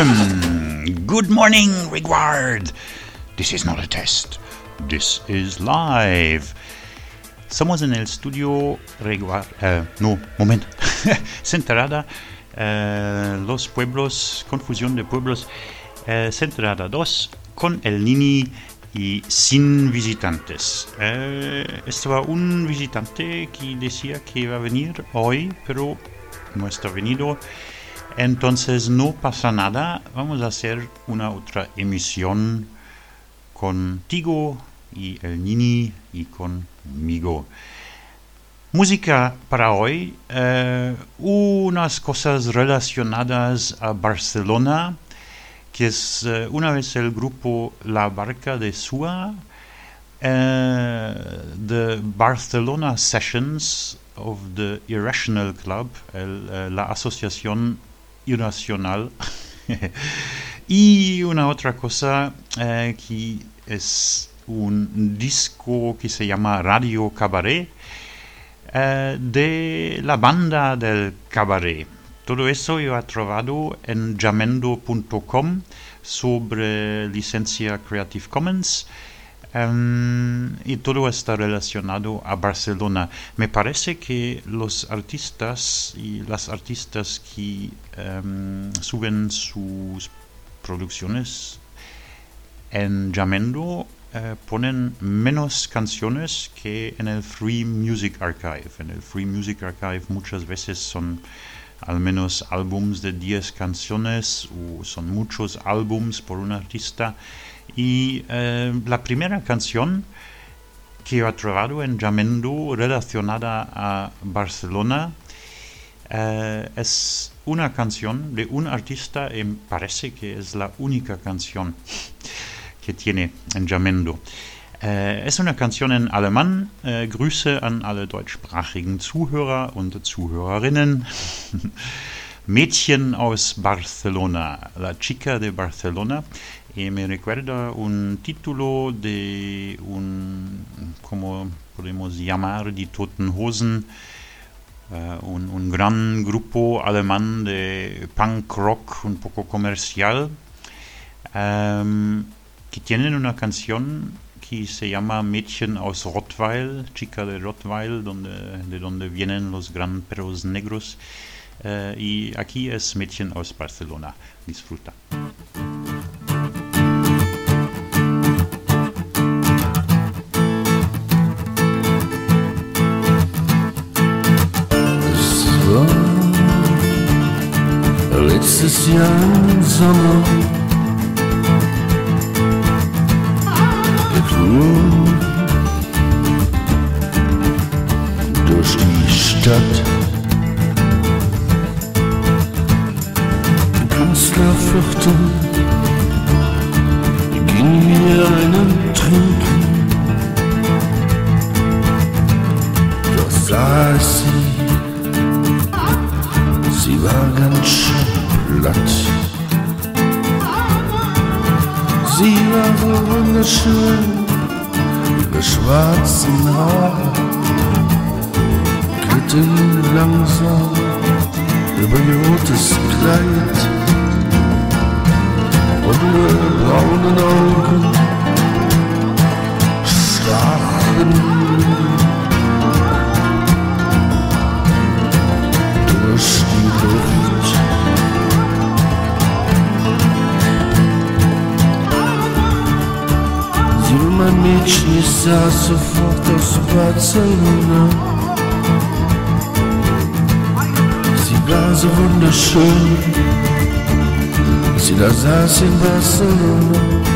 Good morning, Riguard. This is not a test. This is live. Somos en el estudio Riguard. No, moment. Senterada. Los pueblos, confusión de pueblos. Senterada 2 con el Nini y sin visitantes. Estaba un visitante que decía que iba a venir hoy, pero no está venido. Entonces no pasa nada, vamos a hacer una otra emisión contigo y el Nini y conmigo. Música para hoy, unas cosas relacionadas a Barcelona, que es una vez el grupo La Barca de Sua, the Barcelona Sessions of the Irrational Club, la asociación irracional, y una otra cosa que es un disco que se llama Radio Cabaret, de la banda del cabaret. Todo eso yo he trovado en jamendo.com sobre licencia Creative Commons. Y todo está relacionado a Barcelona. Me parece que los artistas y las artistas que suben sus producciones en Jamendo ponen menos canciones que en el Free Music Archive. En el Free Music Archive muchas veces son al menos álbums de 10 canciones o son muchos álbums por un artista. Y la primera canción que he trovado en Jamendo relacionada a Barcelona es una canción de un artista y me parece que es la única canción que tiene en Jamendo. Es una canción en alemán. Grüße an alle deutschsprachigen Zuhörer und Zuhörerinnen. Mädchen aus Barcelona, la chica de Barcelona. Y me recuerda un título de como podemos llamar, Die Toten Hosen, un gran grupo alemán de punk rock un poco comercial, que tienen una canción que se llama Mädchen aus Rottweil, chica de Rottweil, de donde vienen los gran perros negros, y aquí es Mädchen aus Barcelona. Disfruta. Letztes Jahr im Sommer geflogen durch die Stadt. Im Künstlerviertel ging wir einen trinken. Doch sah ich sie war ganz schön platt. Sie war so wunderschön, ihre schwarzen Haare glitten langsam über ihr rotes Kleid und ihre braunen Augen stachen durch die Luft. Sie war mein Mädchen, ich sah sofort aus Barcelona. Sie war so wunderschön, sie da saß in Barcelona.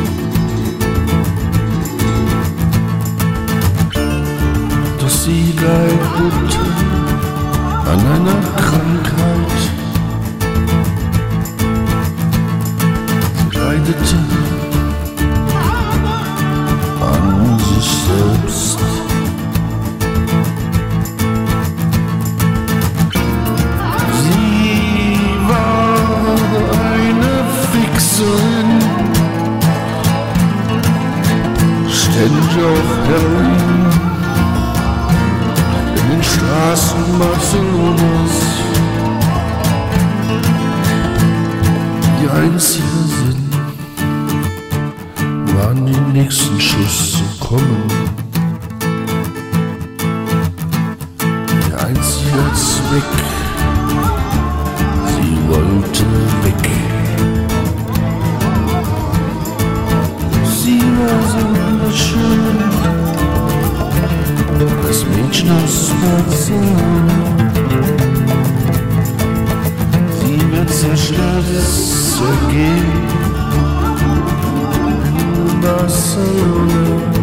Doch sie leidete an einer Krankheit. Sie leidete an sich selbst. Sie war eine Fixerin, ständig auf Heroin. In den Straßen Barcelonas, die einzige weg. Sie wollte weg. Sie war so wunderschön, das Mädchen aus Barcelona. Sie wird zerstört, zergehen in Barcelona.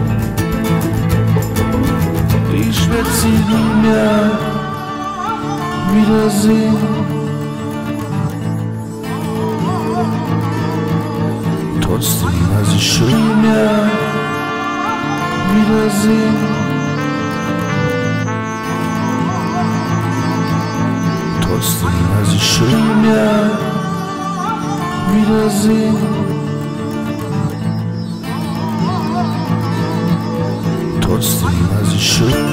Ich werd sie nie mehr wiedersehen. Trotzdem war sie schön mehr wiedersehen. Trotzdem war sie schön mehr wiedersehen. Trotzdem war sie schön.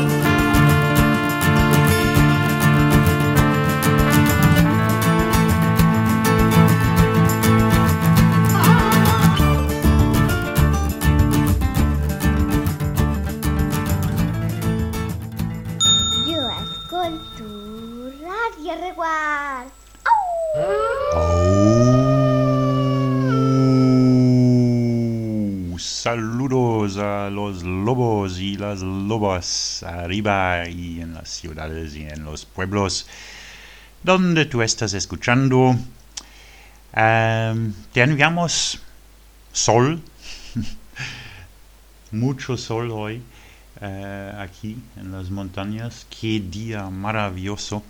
Yo ascolto Radio Reguard. Saludos a los lobos y las lobas arriba y en las ciudades y en los pueblos donde tú estás escuchando. Te enviamos sol, mucho sol hoy aquí en las montañas. Qué día maravilloso.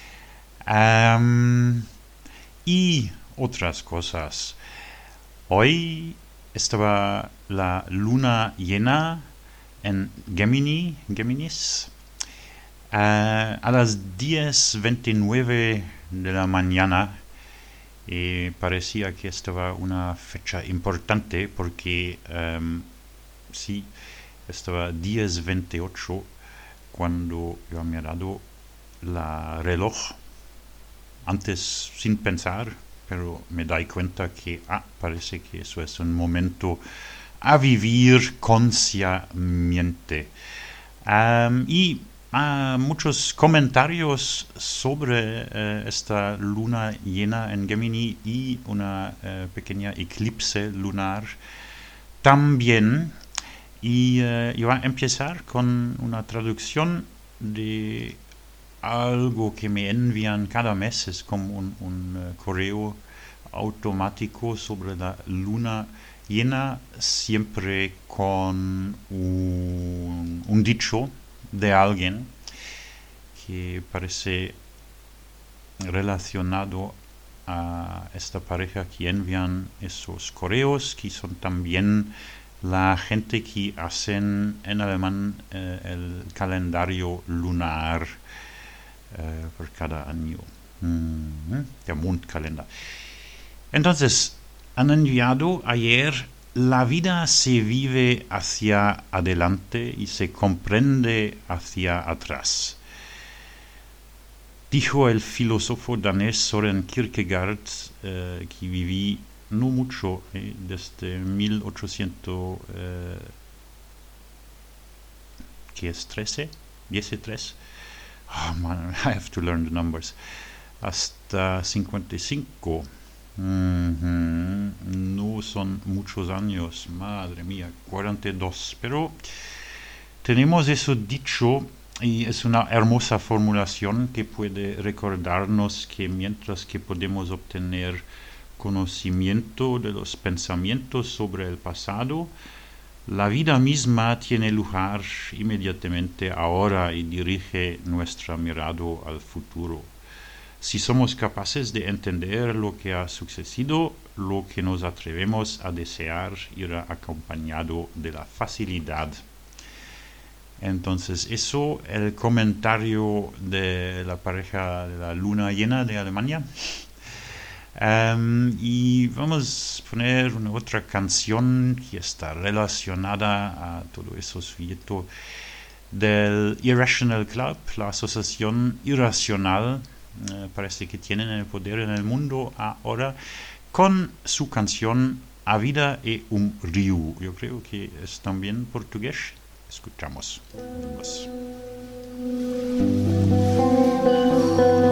Y otras cosas. Hoy estaba la luna llena en Géminis, a las 10:29 de la mañana. Y parecía que estaba una fecha importante porque sí, estaba 10:28 cuando yo me he dado la reloj. Antes sin pensar, pero me doy cuenta que parece que eso es un momento a vivir conscientemente. Y muchos comentarios sobre esta luna llena en Géminis y una pequeña eclipse lunar también. Y yo voy a empezar con una traducción de algo que me envían cada mes. Es como un correo automático sobre la luna llena, siempre con un dicho de alguien que parece relacionado a esta pareja que envían esos correos, que son también la gente que hacen en alemán el calendario lunar por cada año, der Mondkalender. Entonces, han enviado ayer: la vida se vive hacia adelante y se comprende hacia atrás. Dijo el filósofo danés Søren Kierkegaard, que viví no mucho, desde 1800, ¿qué es? 13? 13? Oh man, I have to learn the numbers. Hasta 55. No son muchos años, madre mía, 42. Pero tenemos eso dicho, y es una hermosa formulación que puede recordarnos que mientras que podemos obtener conocimiento de los pensamientos sobre el pasado, la vida misma tiene lugar inmediatamente ahora y dirige nuestra mirada al futuro. Si somos capaces de entender lo que ha sucedido, lo que nos atrevemos a desear irá acompañado de la facilidad. Entonces, eso, el comentario de la pareja de la luna llena de Alemania. Y vamos a poner una otra canción que está relacionada a todo eso sujeto del Irrational Club, la asociación irracional. Parece que tienen el poder en el mundo ahora, con su canción A Vida é Rio. Yo creo que es también portugués. Escuchamos. Vamos.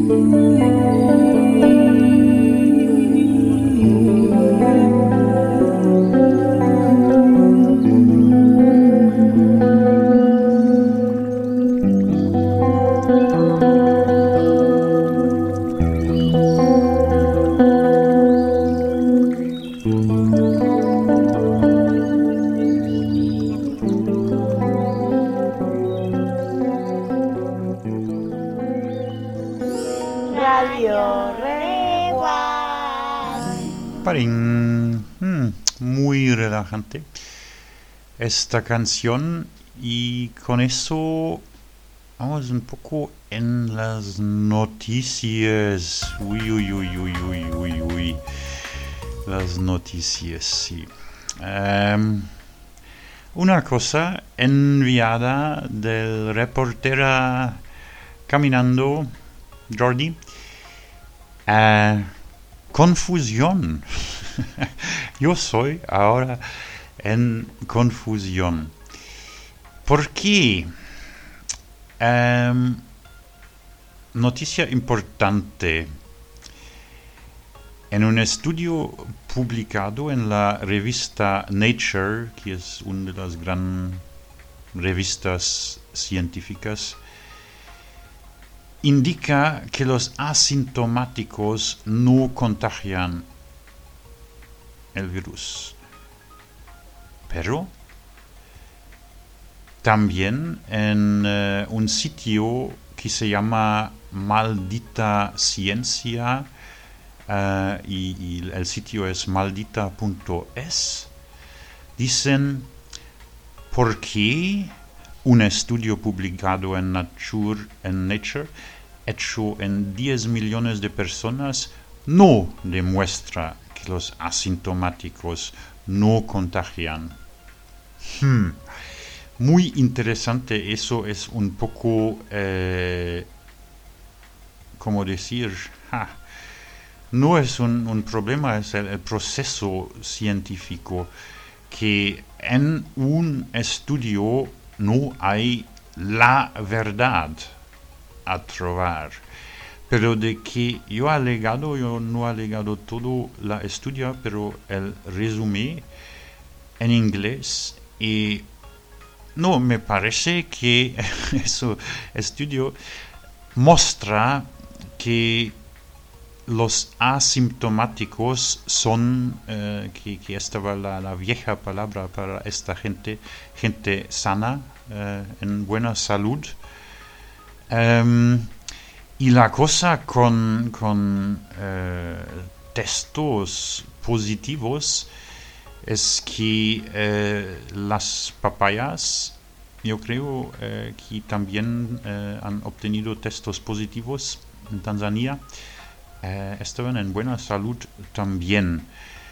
Radio Reguar. Paring. Muy relajante esta canción, y con eso vamos un poco en las noticias. Uy, uy, uy, uy, uy, uy, uy. Las noticias, sí. Una cosa enviada del reportera Caminando, Jordi. Confusión. Yo soy ahora en confusión. ¿Por qué? Noticia importante. En un estudio publicado en la revista Nature, que es una de las grandes revistas científicas, indica que los asintomáticos no contagian el virus. Pero también en un sitio que se llama Maldita Ciencia, y el sitio es maldita.es, dicen por qué un estudio publicado en Nature, hecho en 10 millones de personas, no demuestra que los asintomáticos no contagian. Muy interesante, eso es un poco, ¿cómo decir? No es un problema, es el proceso científico, que en un estudio no hay la verdad a trovar. Pero de que yo no he alegado todo la estudio, pero el resumen en inglés, y no, me parece que ese estudio muestra que los asintomáticos son, que estaba la vieja palabra para esta gente sana, en buena salud. Y la cosa con testos positivos es que las papayas, yo creo que también han obtenido testos positivos en Tanzania, estaban en buena salud también.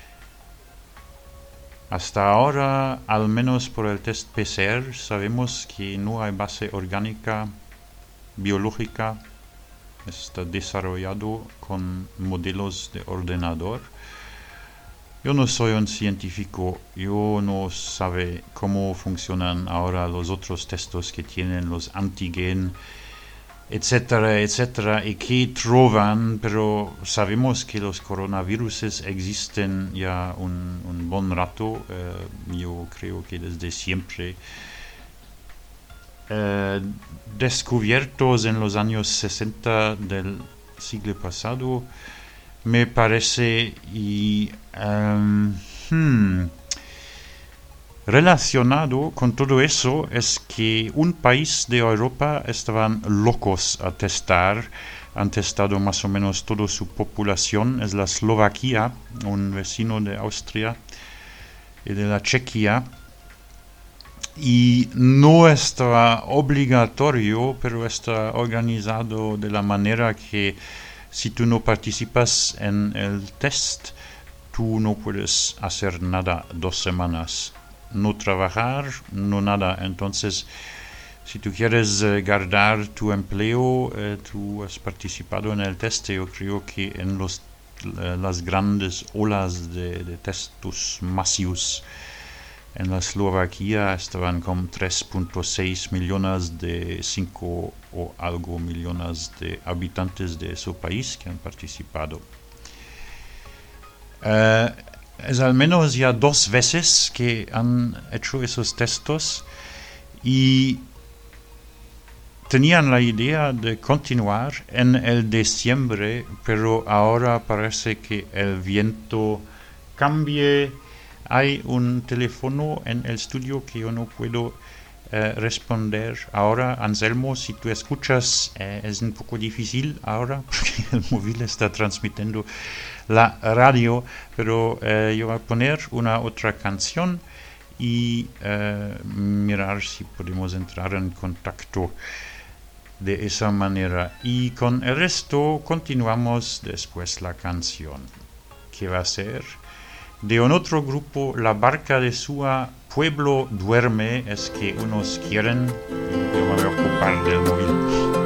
Hasta ahora, al menos por el test PCR, sabemos que no hay base orgánica, biológica. Está desarrollado con modelos de ordenador. Yo no soy un científico, yo no sé cómo funcionan ahora los otros testos que tienen los antígenos, etcétera, etcétera, y qué trovan, pero sabemos que los coronavirus existen ya un buen rato, yo creo que desde siempre, descubiertos en los años 60 del siglo pasado, me parece, y relacionado con todo eso es que un país de Europa estaban locos a testar, han testado más o menos toda su población, es la Eslovaquia, un vecino de Austria y de la Chequia, y no está obligatorio, pero está organizado de la manera que si tú no participas en el test, tú no puedes hacer nada 2 semanas. No trabajar, no nada. Entonces, si tú quieres guardar tu empleo, tú has participado en el test. Yo creo que en las grandes olas de testos masivos En la Eslovaquia estaban con 3.6 millones de 5 o algo millones de habitantes de su país que han participado. Es al menos ya 2 veces que han hecho esos textos y tenían la idea de continuar en el diciembre, pero ahora parece que el viento cambie. Hay un teléfono en el estudio que yo no puedo responder ahora. Anselmo, si tú escuchas, es un poco difícil ahora porque el móvil está transmitiendo la radio, pero yo voy a poner una otra canción y mirar si podemos entrar en contacto de esa manera. Y con el resto continuamos después la canción, que va a ser de un otro grupo, La Barca de Sua, Pueblo Duerme, es que unos quieren, yo me voy a ocupar del móvil.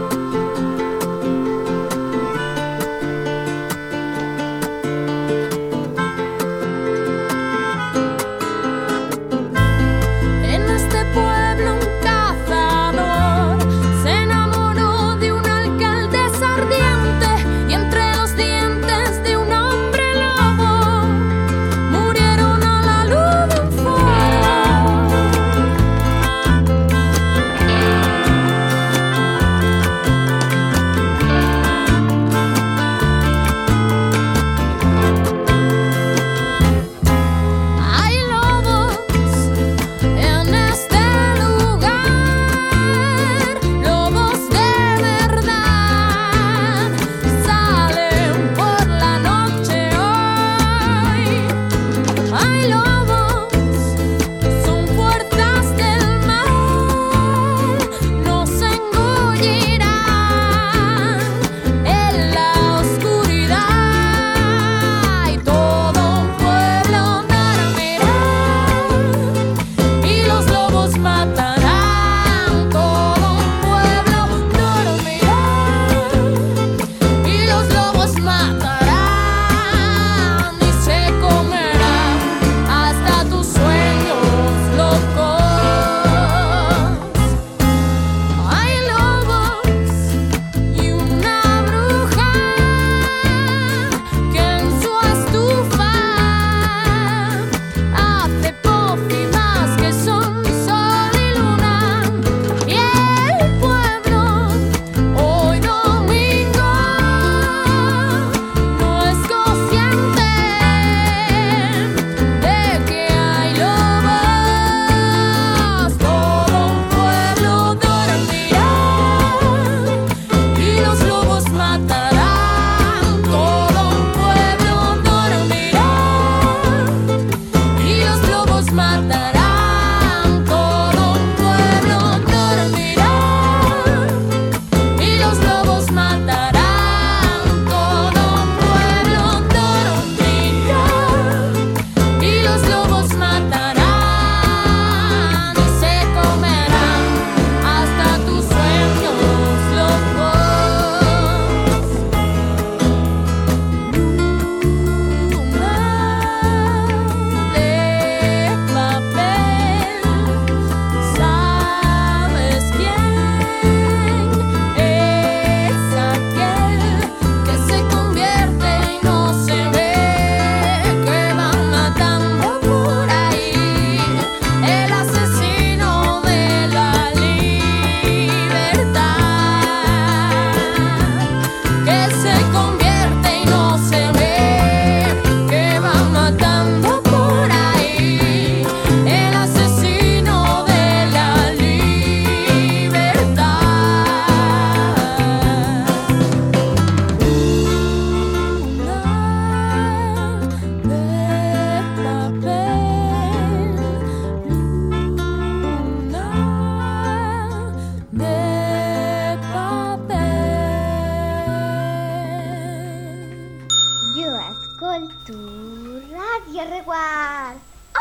Reguard.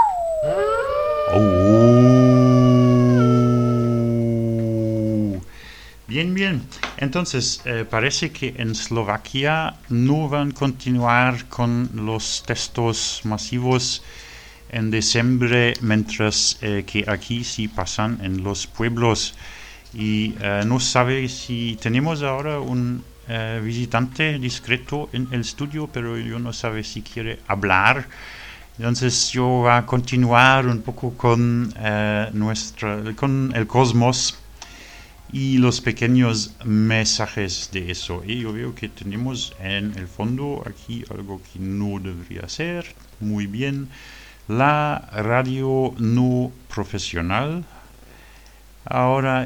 Bien, bien. Entonces, parece que en Eslovaquia no van a continuar con los textos masivos en diciembre, mientras que aquí sí pasan en los pueblos. Y no sabe si tenemos ahora un visitante discreto en el estudio, pero yo no sabe si quiere hablar. Entonces yo voy a continuar un poco con el cosmos y los pequeños mensajes de eso. Y yo veo que tenemos en el fondo aquí algo que no debería ser. Muy bien. La radio no profesional. Ahora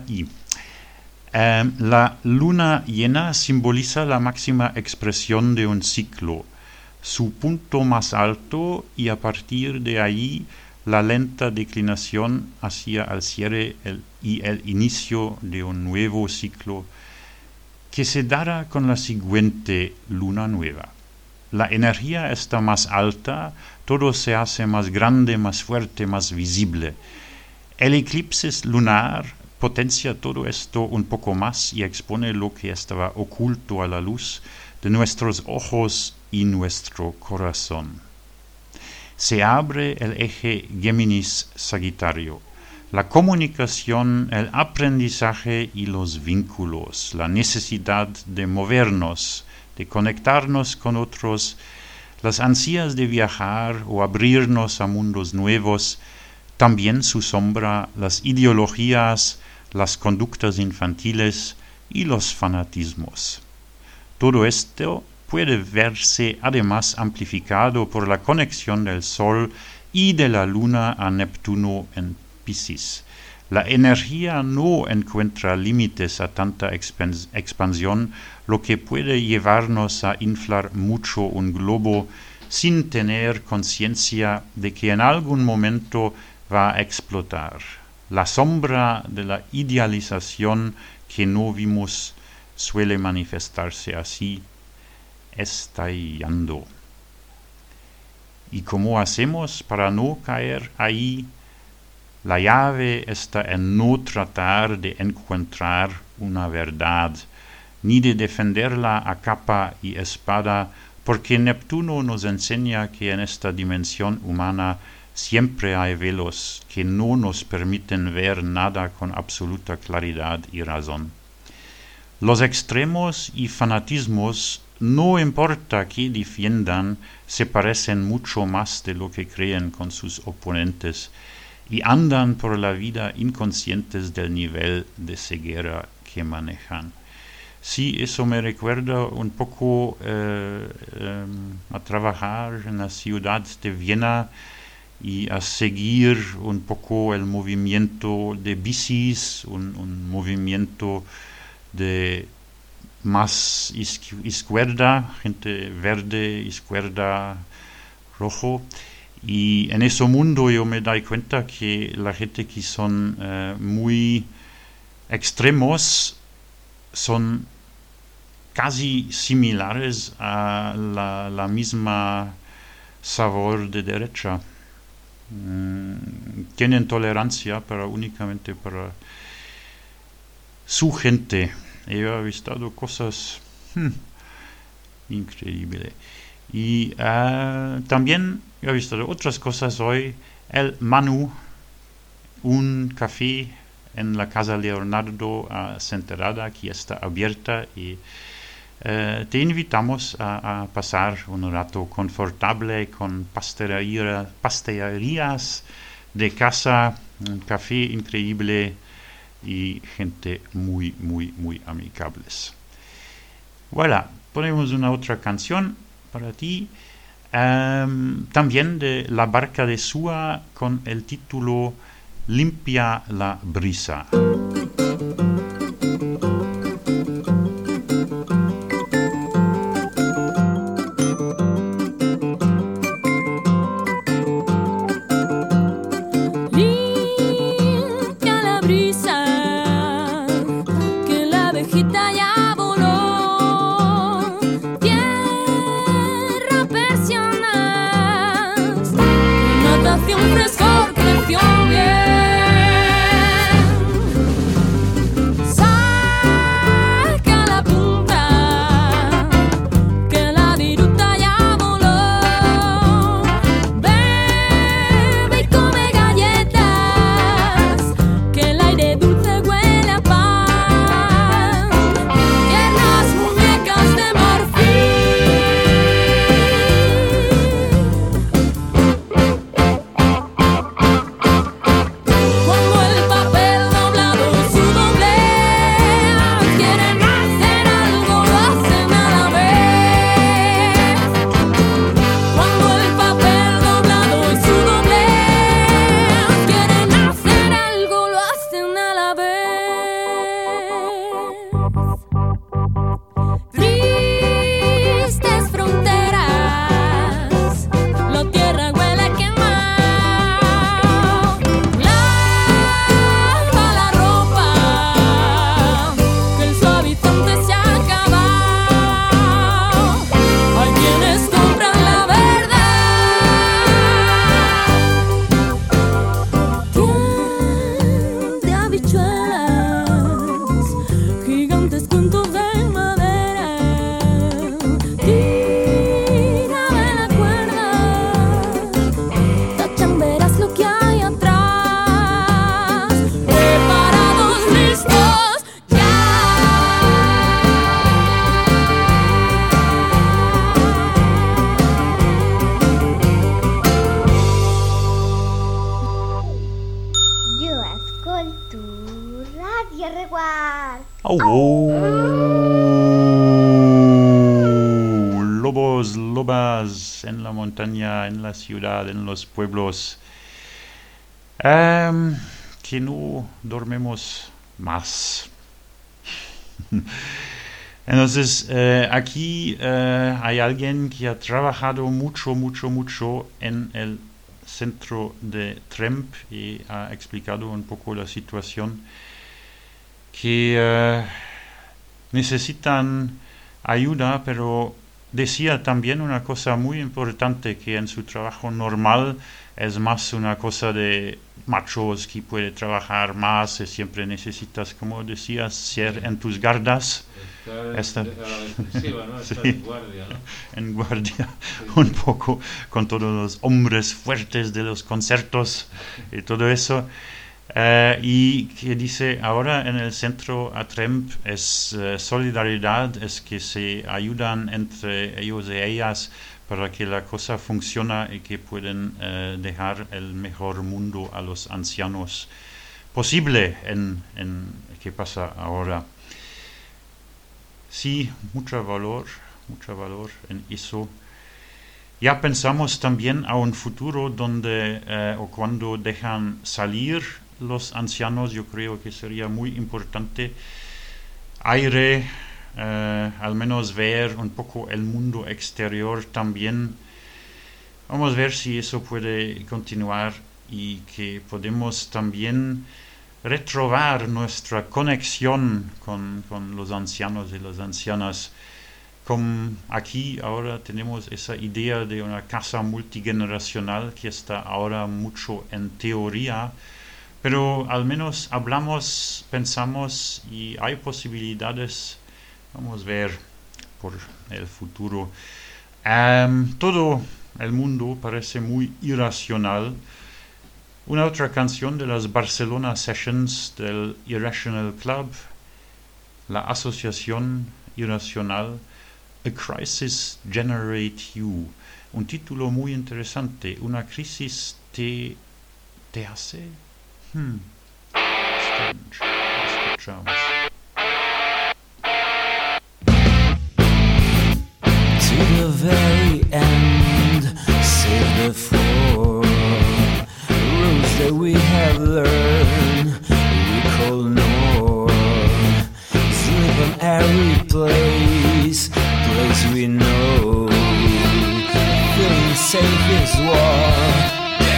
la luna llena simboliza la máxima expresión de un ciclo, su punto más alto, y a partir de ahí la lenta declinación hacia el cierre y el inicio de un nuevo ciclo que se dará con la siguiente luna nueva. La energía está más alta, todo se hace más grande, más fuerte, más visible. El eclipse lunar potencia todo esto un poco más y expone lo que estaba oculto a la luz de nuestros ojos y nuestro corazón. Se abre el eje Géminis-Sagitario, la comunicación, el aprendizaje y los vínculos, la necesidad de movernos, de conectarnos con otros, las ansias de viajar o abrirnos a mundos nuevos, también su sombra, las ideologías, las conductas infantiles y los fanatismos. Todo esto puede verse además amplificado por la conexión del Sol y de la Luna a Neptuno en Piscis. La energía no encuentra límites a tanta expansión, lo que puede llevarnos a inflar mucho un globo sin tener conciencia de que en algún momento va a explotar. La sombra de la idealización que no vimos suele manifestarse así, estallando. ¿Y cómo hacemos para no caer ahí? La llave está en no tratar de encontrar una verdad, ni de defenderla a capa y espada, porque Neptuno nos enseña que en esta dimensión humana siempre hay velos que no nos permiten ver nada con absoluta claridad y razón. Los extremos y fanatismos, no importa que defiendan, se parecen mucho más de lo que creen con sus oponentes y andan por la vida inconscientes del nivel de ceguera que manejan. Sí, eso me recuerda un poco a trabajar en la ciudad de Viena y a seguir un poco el movimiento de bicis, un movimiento de más izquierda, gente verde, izquierda, rojo. Y en ese mundo yo me doy cuenta que la gente que son muy extremos son casi similares a la misma sabor de derecha. Tienen tolerancia, pero únicamente para su gente. Yo he visto cosas increíbles. Y también he visto otras cosas hoy. El Manu, un café en la Casa Leonardo a Senterada, que está abierta, y te invitamos a pasar un rato confortable con pastelerías de casa, un café increíble y gente muy, muy, muy amigables. Voilà, ponemos una otra canción para ti, también de La Barca de Sua, con el título Limpia la brisa. Un frescor creció bien. Au, au. Lobos, lobas en la montaña, en la ciudad, en los pueblos. Que no dormimos más. Entonces, aquí hay alguien que ha trabajado mucho en el centro de Tremp y ha explicado un poco la situación que necesitan ayuda, pero decía también una cosa muy importante, que en su trabajo normal es más una cosa de machos que puede trabajar más, y siempre necesitas, como decías, ser en tus gardas. Estar ¿no? Sí. Estar en guardia, ¿no? En guardia, un poco con todos los hombres fuertes de los conciertos y todo eso. Y que dice, ahora en el centro Tremp es solidaridad, es que se ayudan entre ellos y ellas para que la cosa funcione y que pueden dejar el mejor mundo a los ancianos posible en qué pasa ahora. Sí, mucho valor en eso. Ya pensamos también a un futuro donde o cuando dejan salir los ancianos, yo creo que sería muy importante aire, al menos ver un poco el mundo exterior también. Vamos a ver si eso puede continuar y que podemos también retrobar nuestra conexión con los ancianos y las ancianas. Como aquí ahora tenemos esa idea de una casa multigeneracional que está ahora mucho en teoría, pero al menos hablamos, pensamos y hay posibilidades. Vamos a ver por el futuro. Todo el mundo parece muy irracional. Una otra canción de las Barcelona Sessions del Irrational Club, la asociación irracional, A Crisis Generate You. Un título muy interesante. Una crisis te hace. Strange. Escuchamos. To the very end, save the four rules that we have learned. We call north. Sleep on every place we know. Feeling safe is what.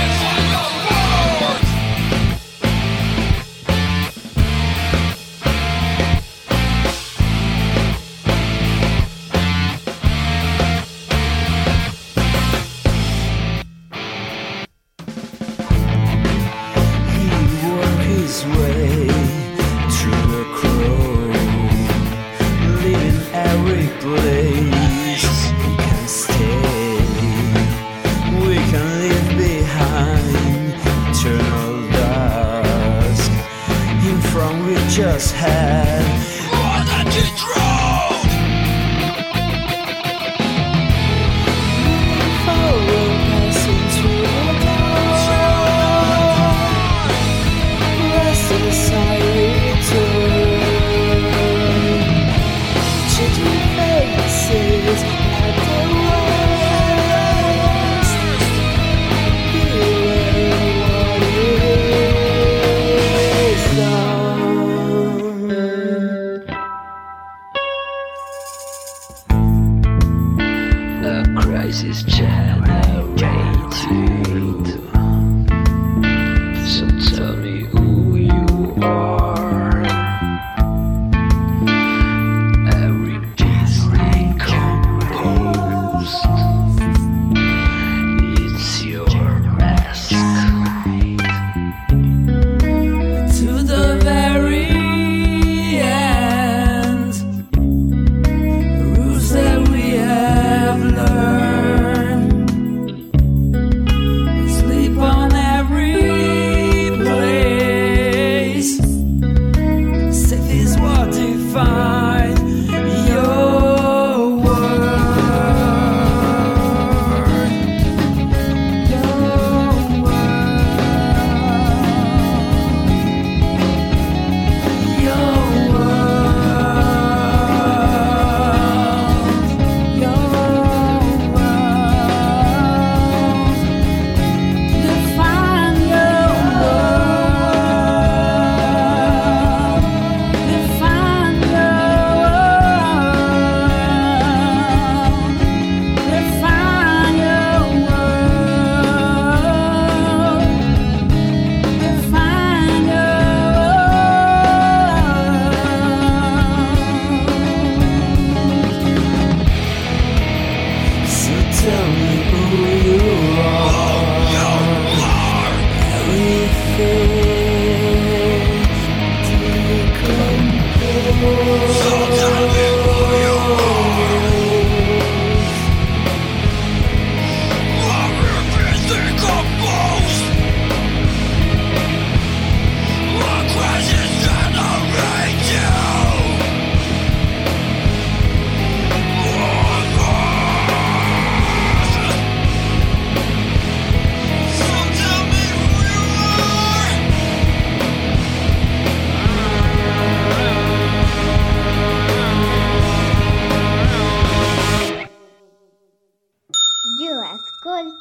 Just had more than control. Forward passing through the dark. Rest aside, return. Changing faces at the rest. Beware what is done. Crisis generate you. So tell me who you are. Every piece decomposed. It's your mask. To the very end. Rules that we have learned. Sleep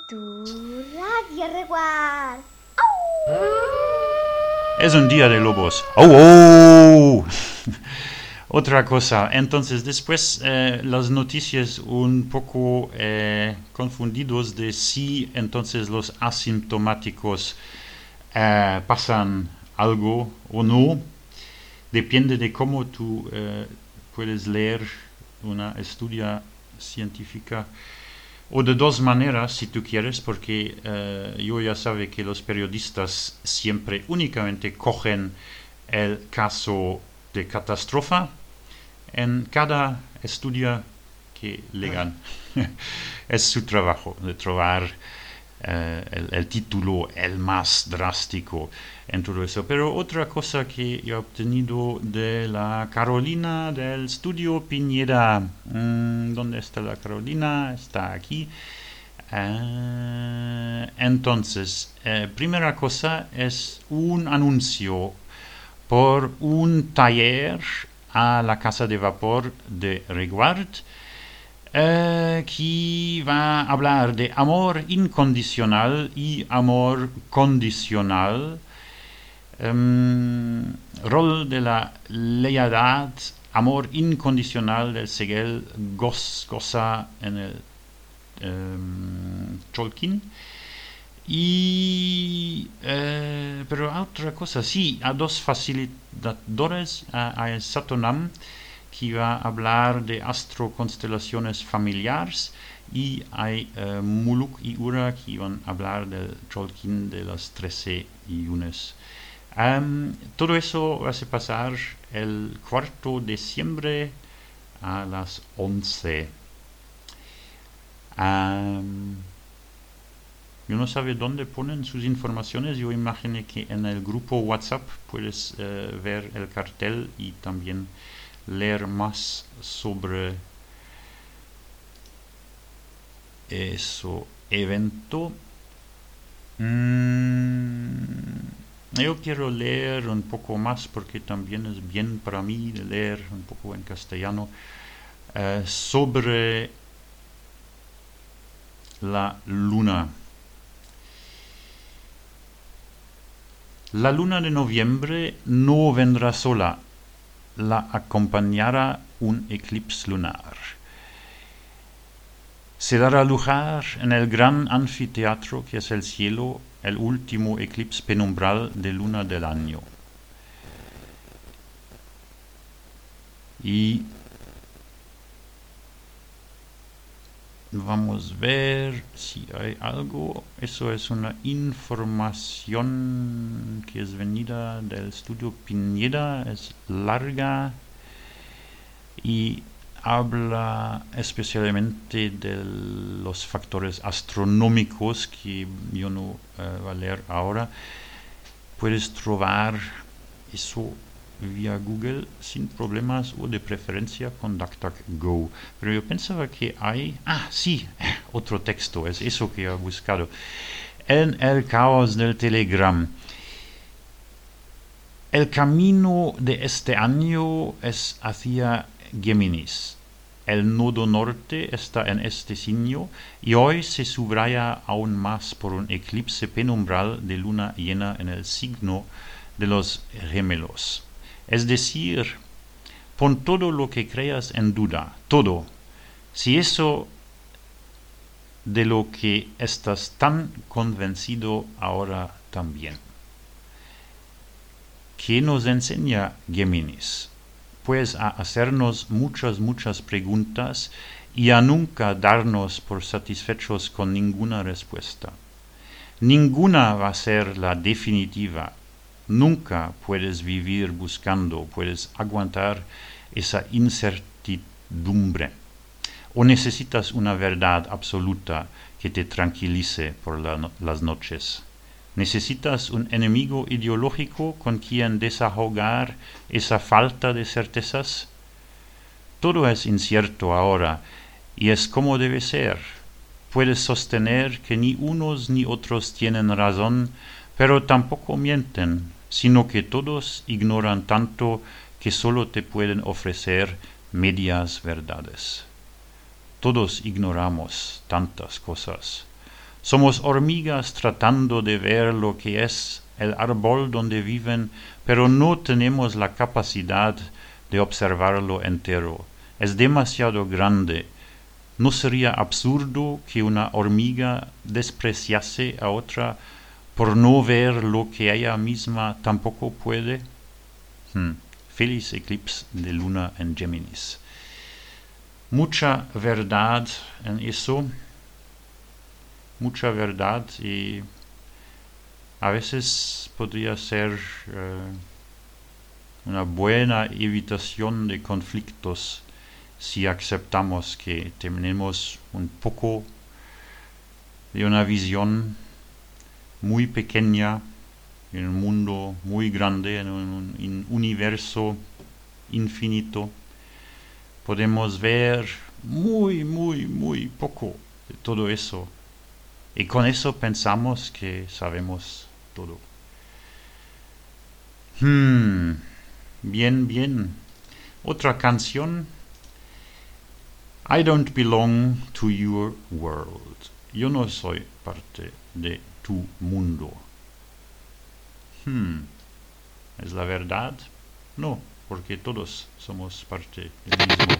tu Radio Reguard. Es un día de lobos. ¡Oh! Otra cosa. Entonces, después las noticias un poco confundidos de si entonces los asintomáticos pasan algo o no. Depende de cómo tú puedes leer una estudia científica. O de dos maneras, si tú quieres, porque yo ya sabe que los periodistas siempre únicamente cogen el caso de catástrofe en cada estudio que legan. Es su trabajo de trobar el título el más drástico en todo eso. Pero otra cosa que he obtenido de la Carolina del estudio Piñera. ¿Dónde está la Carolina? Está aquí. Entonces, primera cosa es un anuncio por un taller a la casa de vapor de Reguard, que va a hablar de amor incondicional y amor condicional, rol de la lealtad, amor incondicional del Segel Goza en el Tolkien. Y pero otra cosa, sí, a dos facilitadores, a el Satonam, que va a hablar de astroconstelaciones familiares, y hay Muluk y Ura, que van a hablar del Tolkien de las 13 yunes. Todo eso va a pasar el 4 de diciembre a las 11. Yo no sabe dónde ponen sus informaciones. Yo imaginé que en el grupo WhatsApp puedes ver el cartel y también leer más sobre ese evento. Yo quiero leer un poco más porque también es bien para mí de leer un poco en castellano sobre la luna. La luna de noviembre no vendrá sola, la acompañará un eclipse lunar. Se dará lugar en el gran anfiteatro que es el cielo, el último eclipse penumbral de luna del año. Y vamos a ver si hay algo. Eso es una información que es venida del estudio Piñera, es larga y habla especialmente de los factores astronómicos que yo no voy a leer ahora. Puedes trobar eso vía Google sin problemas o de preferencia con DuckDuckGo. Pero yo pensaba que hay... sí, otro texto, es eso que he buscado. En el caos del Telegram. El camino de este año es hacia Géminis. El nodo norte está en este signo y hoy se subraya aún más por un eclipse penumbral de luna llena en el signo de los gemelos. Es decir, pon todo lo que creas en duda, todo. Si eso de lo que estás tan convencido ahora también. ¿Qué nos enseña Géminis? Pues a hacernos muchas preguntas y a nunca darnos por satisfechos con ninguna respuesta. Ninguna va a ser la definitiva. Nunca puedes vivir buscando, puedes aguantar esa incertidumbre. O necesitas una verdad absoluta que te tranquilice por las noches. ¿Necesitas un enemigo ideológico con quien desahogar esa falta de certezas? Todo es incierto ahora y es como debe ser. Puedes sostener que ni unos ni otros tienen razón, pero tampoco mienten, sino que todos ignoran tanto que solo te pueden ofrecer medias verdades. Todos ignoramos tantas cosas. Somos hormigas tratando de ver lo que es el árbol donde viven, pero no tenemos la capacidad de observarlo entero. Es demasiado grande. ¿No sería absurdo que una hormiga despreciase a otra por no ver lo que ella misma tampoco puede? Feliz eclipse de luna en Géminis. Mucha verdad en eso, mucha verdad, y a veces podría ser una buena evitación de conflictos si aceptamos que tenemos un poco de una visión muy pequeña en un mundo muy grande, en un universo infinito. Podemos ver muy poco de todo eso. Y con eso pensamos que sabemos todo. Bien. Otra canción. I don't belong to your world. Yo no soy parte de tu mundo. ¿Es la verdad? No, porque todos somos parte del mismo.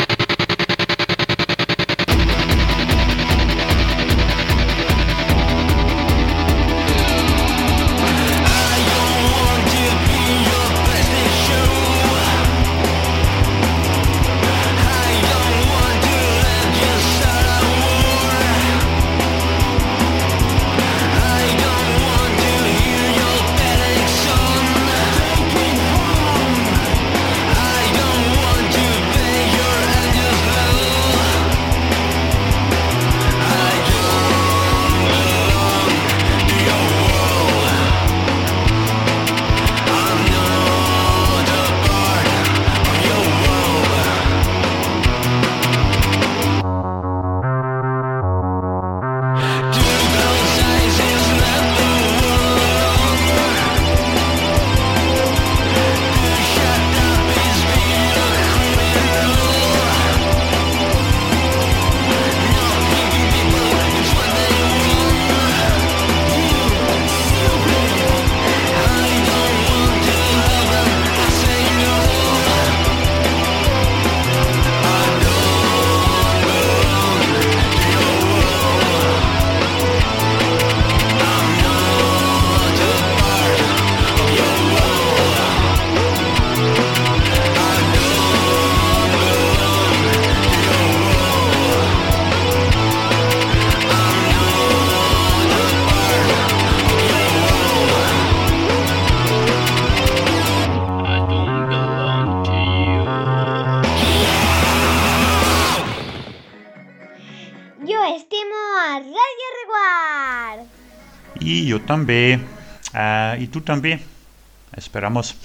Yo estimo a Radio Reguard. Y yo también. Y tú también. Esperamos.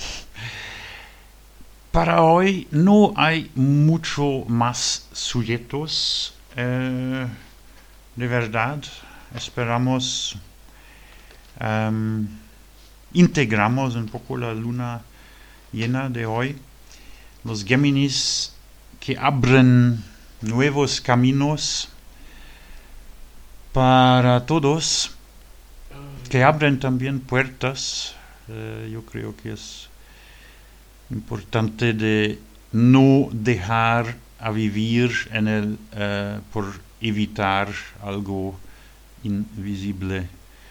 Para hoy no hay mucho más sujetos. De verdad. Esperamos. Integramos un poco la luna llena de hoy. Los Géminis que abren nuevos caminos para todos, que abren también puertas. Yo creo que es importante de no dejar a vivir en el por evitar algo invisible.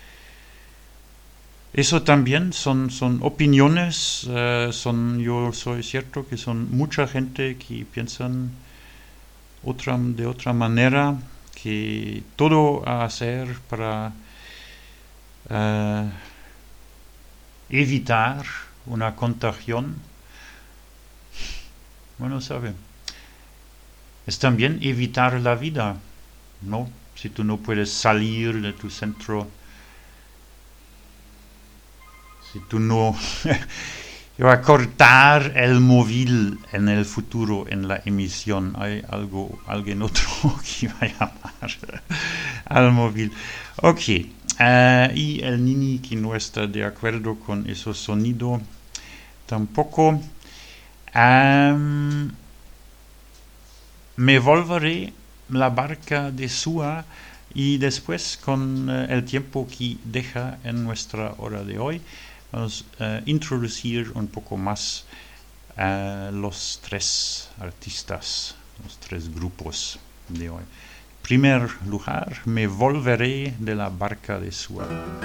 Eso también son opiniones, yo soy cierto que son mucha gente que piensan de otra manera, que todo a hacer para evitar una contagión. Bueno, sabe, es también evitar la vida, ¿no? Si tú no puedes salir de tu centro, si tú no va a cortar el móvil en el futuro en la emisión, hay alguien otro que va a llamar al móvil. Ok, y el Nini que no está de acuerdo con ese sonido tampoco. Me volveré la barca de Sua Y después, con el tiempo que deja en nuestra hora de hoy, vamos a introducir un poco más a los 3 artistas, los 3 grupos de hoy. En primer lugar, me volveré de la barca de Suez.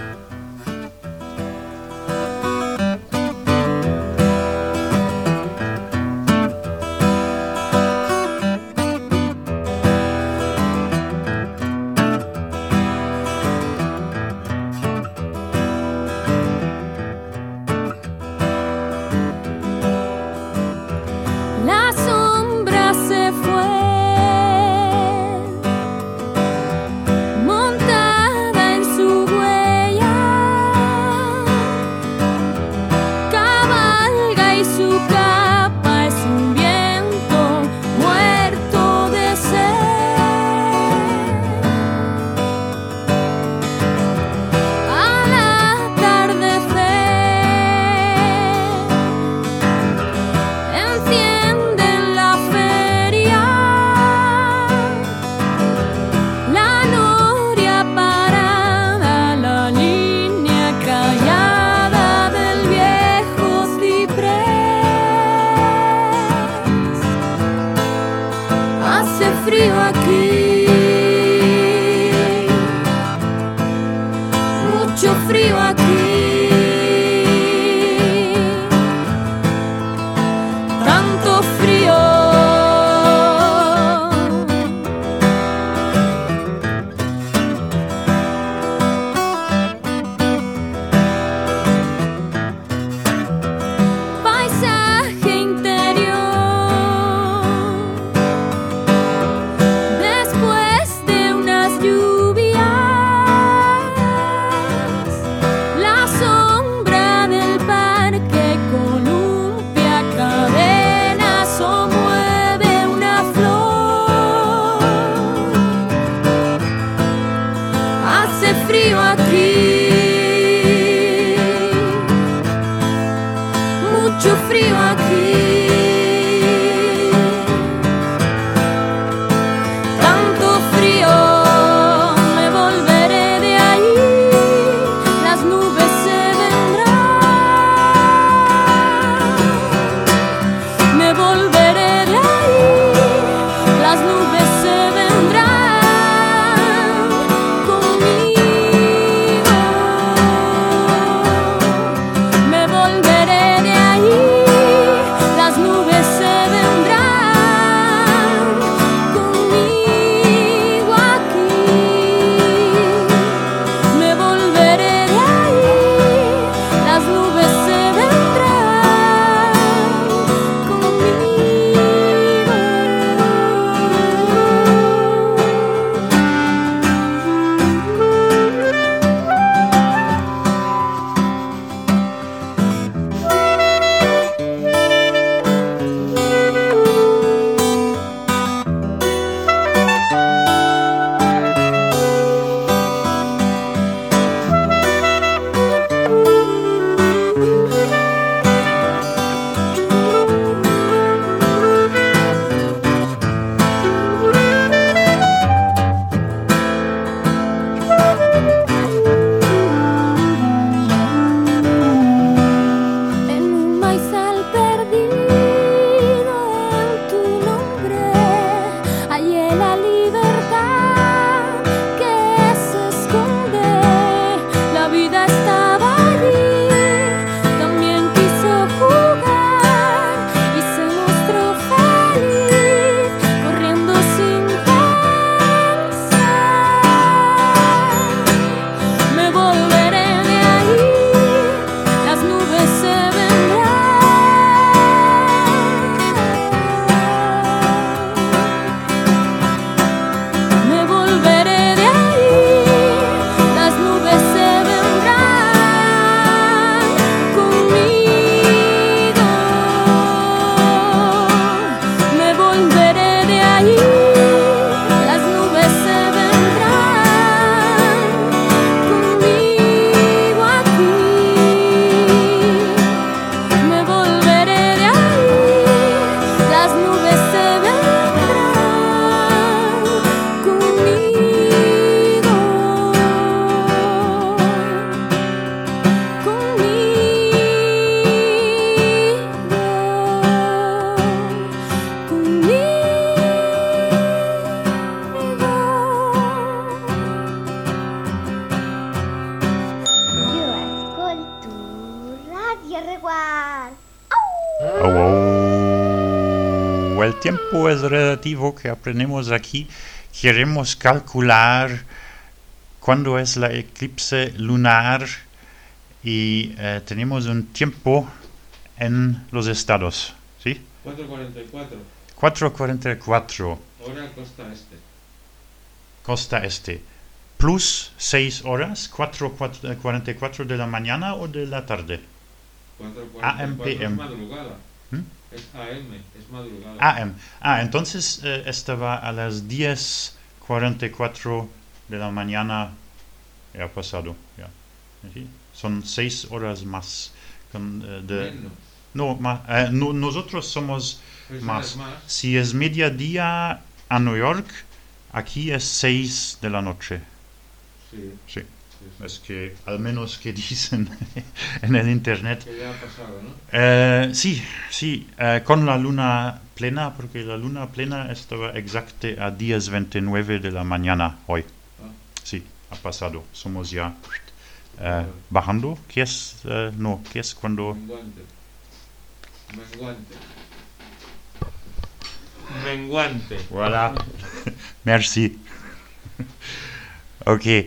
La sombra se fue, montada en su huella. tiempo es relativo que aprendemos aquí. Queremos calcular cuándo es la eclipse lunar y tenemos un tiempo en los estados, ¿sí? 4:44. 4:44, Hora costa este. costa este. Plus 6 horas, 4:44 de la mañana o de la tarde. 4:44 AM, es PM. madrugada. ¿Mm? Es AM, es madrugada. AM. Entonces estaba a las 10:44 de la mañana, ya pasado. Ya. ¿Sí? Son 6 horas más. Menos. No, nosotros somos 6 más. horas más. Si es mediodía a New York, aquí es 6 de la noche. Sí, Sí, sí, sí. es que al menos que dicen en el internet. Que ya ha pasado, ¿no? Sí, con la luna plena, porque la luna plena estaba exacta a 10:29 de la mañana hoy. Ah. Sí, ha pasado. Somos ya bajando. ¿Qué es? No, ¿qué es cuando? Menguante. Voilà. Merci. Ok.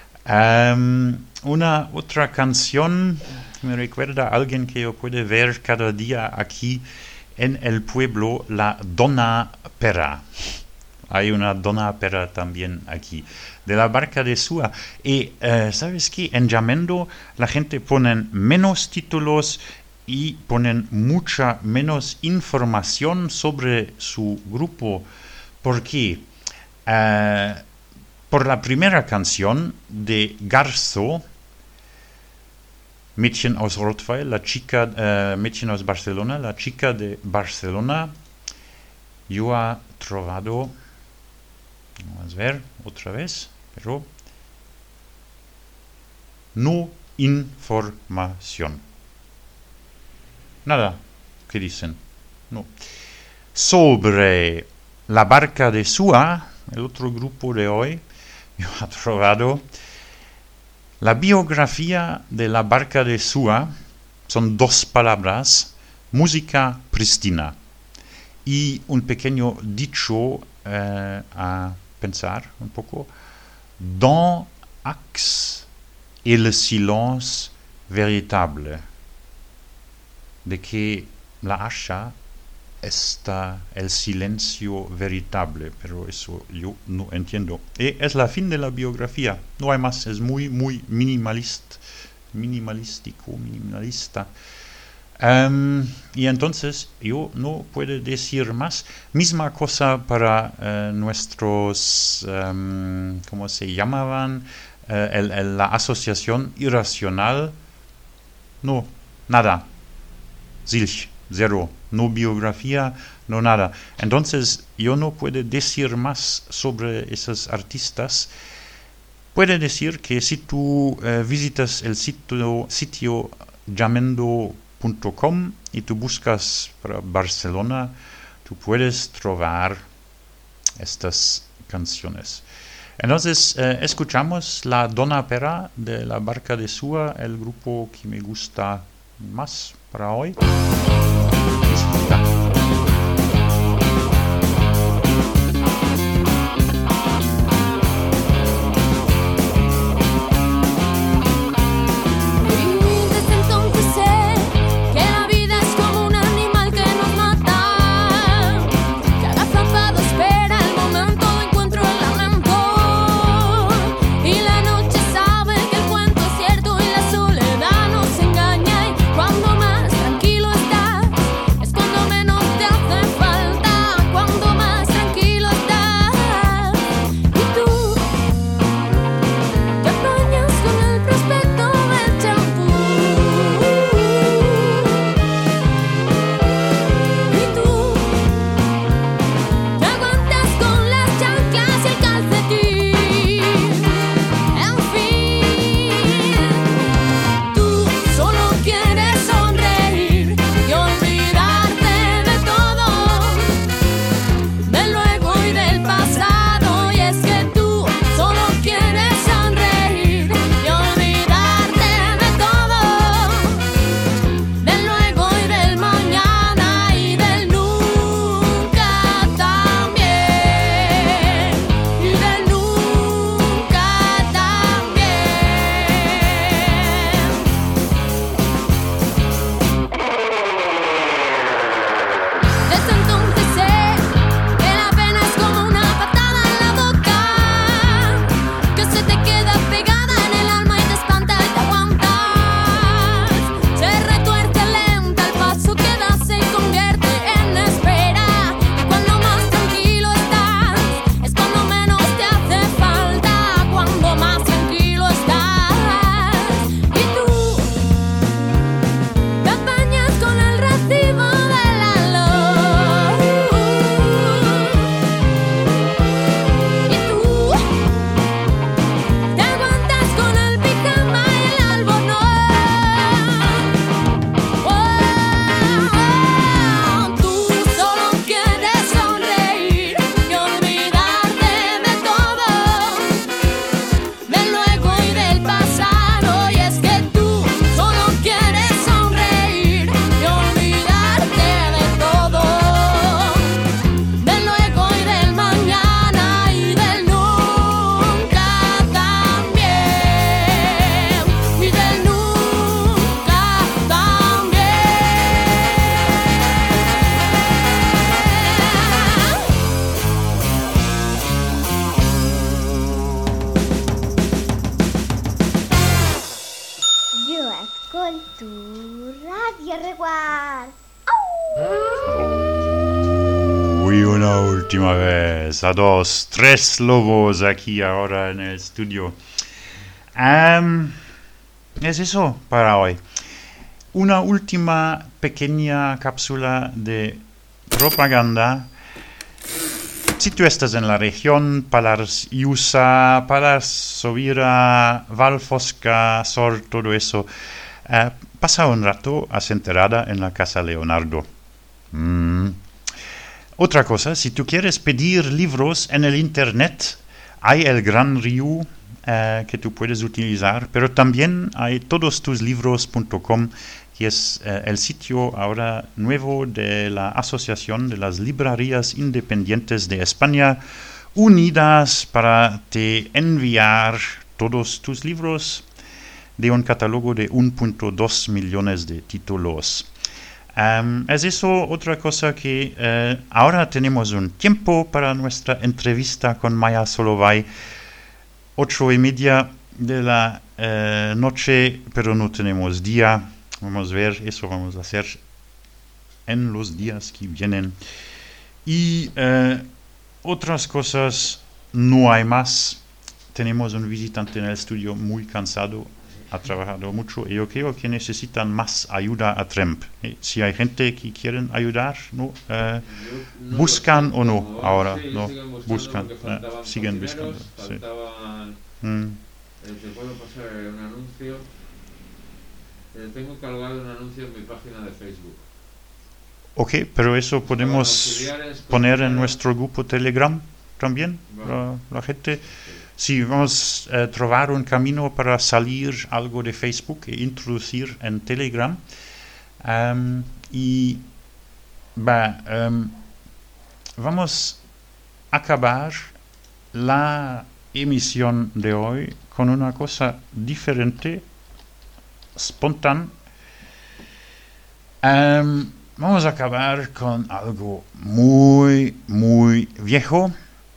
Una otra canción que me recuerda a alguien que yo puedo ver cada día aquí en el pueblo, la Donna Pera. Hay una Donna Pera también aquí, de la barca de Sua. Y, ¿sabes qué? En Jamendo la gente pone menos títulos y ponen mucha menos información sobre su grupo. ¿Por qué? Por la primera canción de Garzo, Mädchen aus Rottweil, la chica, Mädchen aus Barcelona, la chica de Barcelona, yo ha trovado, vamos a ver otra vez, pero no información. Nada, ¿qué dicen? No. Sobre la barca de Sua, el otro grupo de hoy, yo he trovado la biografía de la barca de Sua, son 2 palabras, música pristina, y un pequeño dicho a pensar un poco, dans axe et le silence véritable, de que la Asha está el silencio veritable, pero eso yo no entiendo. Y es la fin de la biografía, no hay más, es muy minimalista. Y entonces yo no puedo decir más. Misma cosa para nuestros, ¿cómo se llamaban? La asociación irracional. No, nada. Zilch, 0. No biografía, no nada. Entonces yo no puedo decir más sobre esos artistas. Puedo decir que si tú visitas el sitio jamendo.com y tú buscas para Barcelona, tú puedes trovar estas canciones. Entonces escuchamos la Donna Pera de la barca de Sua, el grupo que me gusta más para hoy. Disfruta. Desde entonces sé que la vida es como un animal que nos mata, que agazapado espera el momento de encuentro el lamento, y la noche sabe que el cuento es cierto y la soledad nos engaña, y cuando más tranquilo estás Radio Reguard. Uy, una última vez, a 2, 3 lobos aquí ahora en el estudio. Es eso para hoy. Una última pequeña cápsula de propaganda. Si tú estás en la región, Palars Iusa, Palars Sovira, Valfosca, Sor, todo eso, pasa un rato a Senterada en la Casa Leonardo. Otra cosa, si tú quieres pedir libros en el internet, hay el Gran Río que tú puedes utilizar, pero también hay todostuslibros.com, que es el sitio ahora nuevo de la Asociación de las Librerías Independientes de España, unidas para te enviar todos tus libros de un catálogo de 1.2 millones de títulos. Es eso otra cosa que ahora tenemos un tiempo para nuestra entrevista con Maya Solovay, 8:30 de la noche, pero no tenemos día. Vamos a ver, eso vamos a hacer en los días que vienen. Y otras cosas no hay más. Tenemos un visitante en el estudio muy cansado, ha trabajado mucho y yo creo que necesitan más ayuda a Tremp. Si hay gente que quieren ayudar, ¿no? ¿Buscan o no ahora? Sí, No, buscan. Siguen buscando. Sí. Te puedo pasar un anuncio. Tengo colgado un anuncio en mi página de Facebook. Ok, pero eso podemos poner en nuestro grupo Telegram también, la gente. Sí, vamos a trovar un camino para salir algo de Facebook e introducir en Telegram. Vamos a acabar la emisión de hoy con una cosa diferente, espontánea. Vamos a acabar con algo muy, muy viejo.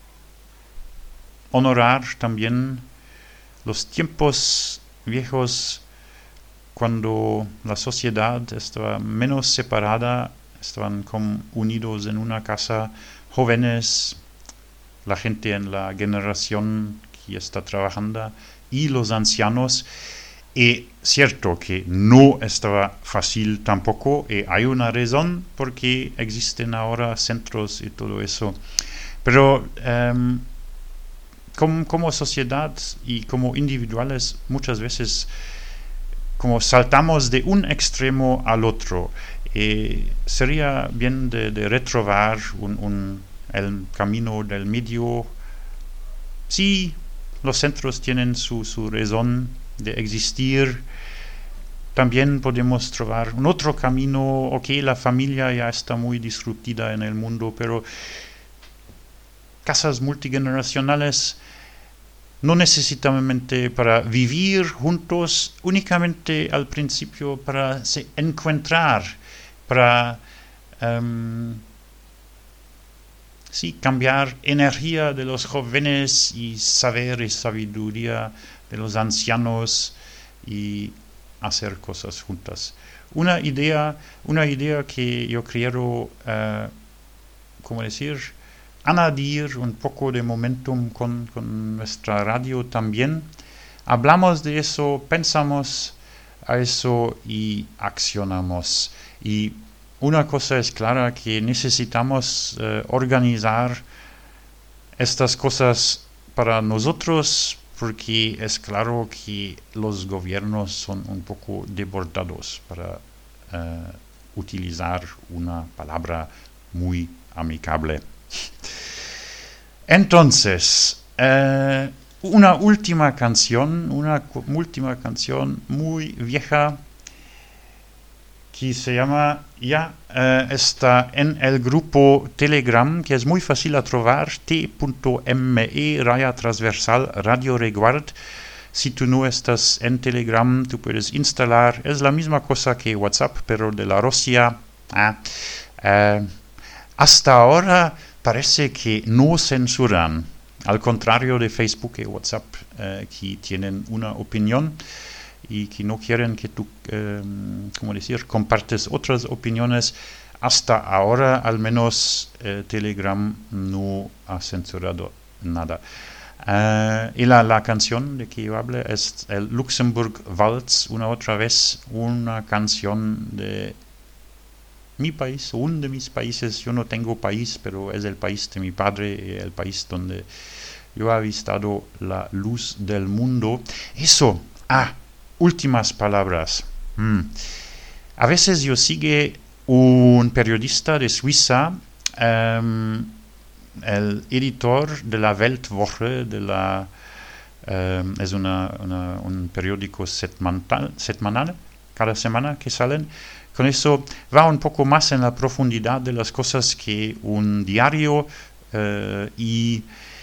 Honorar también los tiempos viejos cuando la sociedad estaba menos separada, estaban unidos en una casa, jóvenes, la gente en la generación que está trabajando y los ancianos. Y cierto que no estaba fácil tampoco, y hay una razón por qué existen ahora centros y todo eso. Pero como sociedad y como individuales muchas veces como saltamos de un extremo al otro. Sería bien de retrobar el camino del medio. Sí, los centros tienen su razón de existir. También podemos trobar un otro camino. Ok, la familia ya está muy disruptida en el mundo, pero casas multigeneracionales no necesariamente para vivir juntos, únicamente al principio para se encontrar, para cambiar energía de los jóvenes y saber y sabiduría de los ancianos y hacer cosas juntas. Una idea que yo quiero, añadir un poco de momentum con nuestra radio también. Hablamos de eso, pensamos a eso y accionamos. Y una cosa es clara, que necesitamos organizar estas cosas para nosotros, porque es claro que los gobiernos son un poco desbordados, para utilizar una palabra muy amigable. Entonces, una última canción muy vieja que se llama, está en el grupo Telegram, que es muy fácil a trobar, t.me/transversal Radio Reguard. Si tú no estás en Telegram, tú puedes instalar, es la misma cosa que WhatsApp, pero de la Rusia. Hasta ahora parece que no censuran, al contrario de Facebook y WhatsApp, que tienen una opinión. y que no quieren que tú, compartes otras opiniones. Hasta ahora, al menos, Telegram no ha censurado nada. Y la canción de que yo hablo es el Luxembourg Waltz, otra vez una canción de mi país, uno de mis países. Yo no tengo país, pero es el país de mi padre, el país donde yo he avistado la luz del mundo. Eso, últimas palabras. A veces yo sigo un periodista de Suiza, el editor de la Weltwoche, es un periódico semanal, cada semana que salen. Con eso va un poco más en la profundidad de las cosas que un diario. Y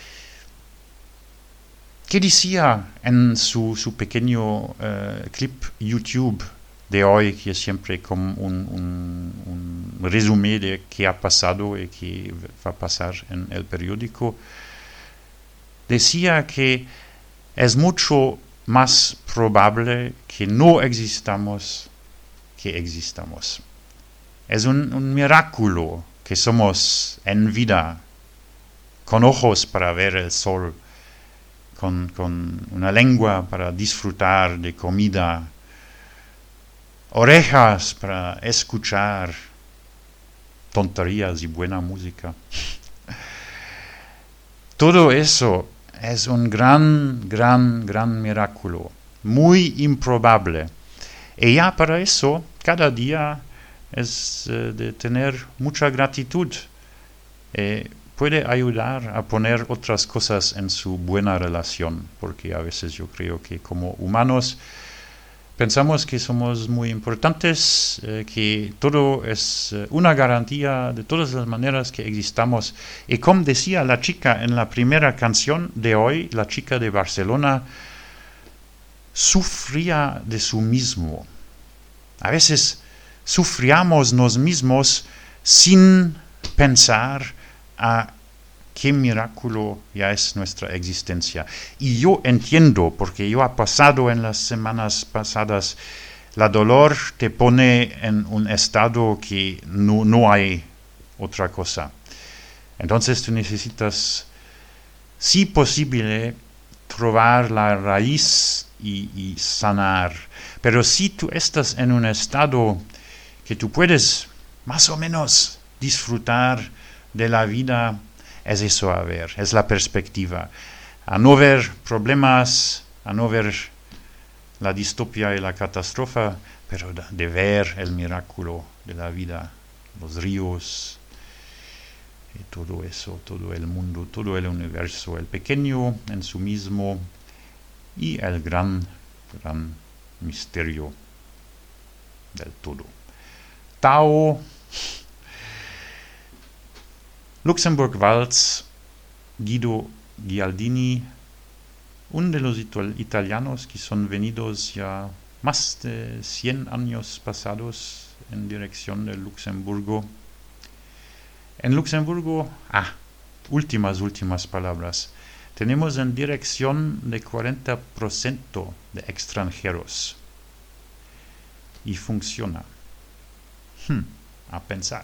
¿qué decía en su pequeño clip YouTube de hoy, que es siempre como un resumen de qué ha pasado y qué va a pasar en el periódico? Decía que es mucho más probable que no existamos que existamos. Es un milagro que somos en vida, con ojos para ver el sol, con una lengua para disfrutar de comida, orejas para escuchar tonterías y buena música. Todo eso es un gran milagro, muy improbable. Y ya para eso, cada día es de tener mucha gratitud. Puede ayudar a poner otras cosas en su buena relación, porque a veces yo creo que como humanos pensamos que somos muy importantes, que todo es una garantía de todas las maneras que existamos. Y como decía la chica en la primera canción de hoy, la chica de Barcelona, sufría de su mismo. A veces sufríamos nos mismos sin pensar a qué milagro ya es nuestra existencia. Y yo entiendo, porque yo he pasado en las semanas pasadas, la dolor te pone en un estado que no hay otra cosa. Entonces tú necesitas, si posible, trovar la raíz y sanar. Pero si tú estás en un estado que tú puedes más o menos disfrutar de la vida, es eso a ver, es la perspectiva. A no ver problemas, a no ver la distopia y la catástrofe, pero de ver el milagro de la vida, los ríos, y todo eso, todo el mundo, todo el universo, el pequeño en su mismo y el gran misterio del todo. Tao. Luxembourg Waltz, Guido Gialdini, uno de los italianos que son venidos ya más de 100 años pasados en dirección de Luxemburgo. En Luxemburgo, últimas palabras, tenemos en dirección de 40% de extranjeros. Y funciona. A pensar.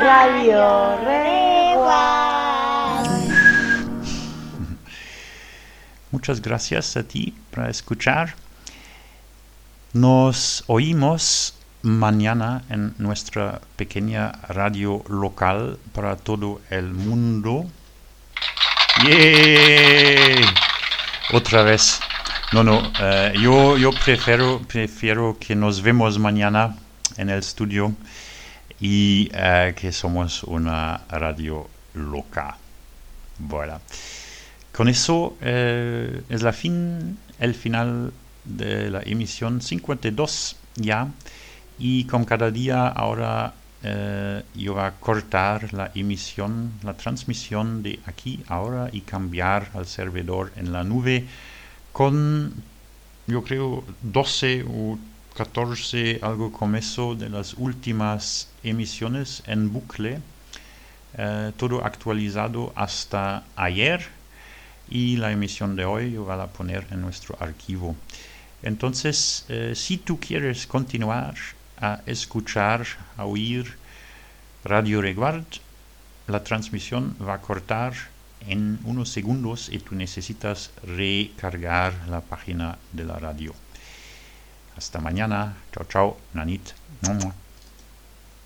Radio Reguard. Muchas gracias a ti por escuchar. Nos oímos mañana en nuestra pequeña radio local para todo el mundo. ¡Yay! Otra vez. Yo prefiero que nos vemos mañana en el estudio y que somos una radio local. Voilà. Con eso es el final de la emisión 52 ya, y como cada día ahora yo voy a cortar la transmisión de aquí ahora y cambiar al servidor en la nube con, yo creo, 12 o 14, algo como eso, de las últimas emisiones en bucle, todo actualizado hasta ayer, y la emisión de hoy yo voy a poner en nuestro archivo. Entonces, si tú quieres continuar a escuchar, a oír Radio Reguard, la transmisión va a cortar en unos segundos y tú necesitas recargar la página de la radio. Hasta mañana. Chao, chao. Nanit.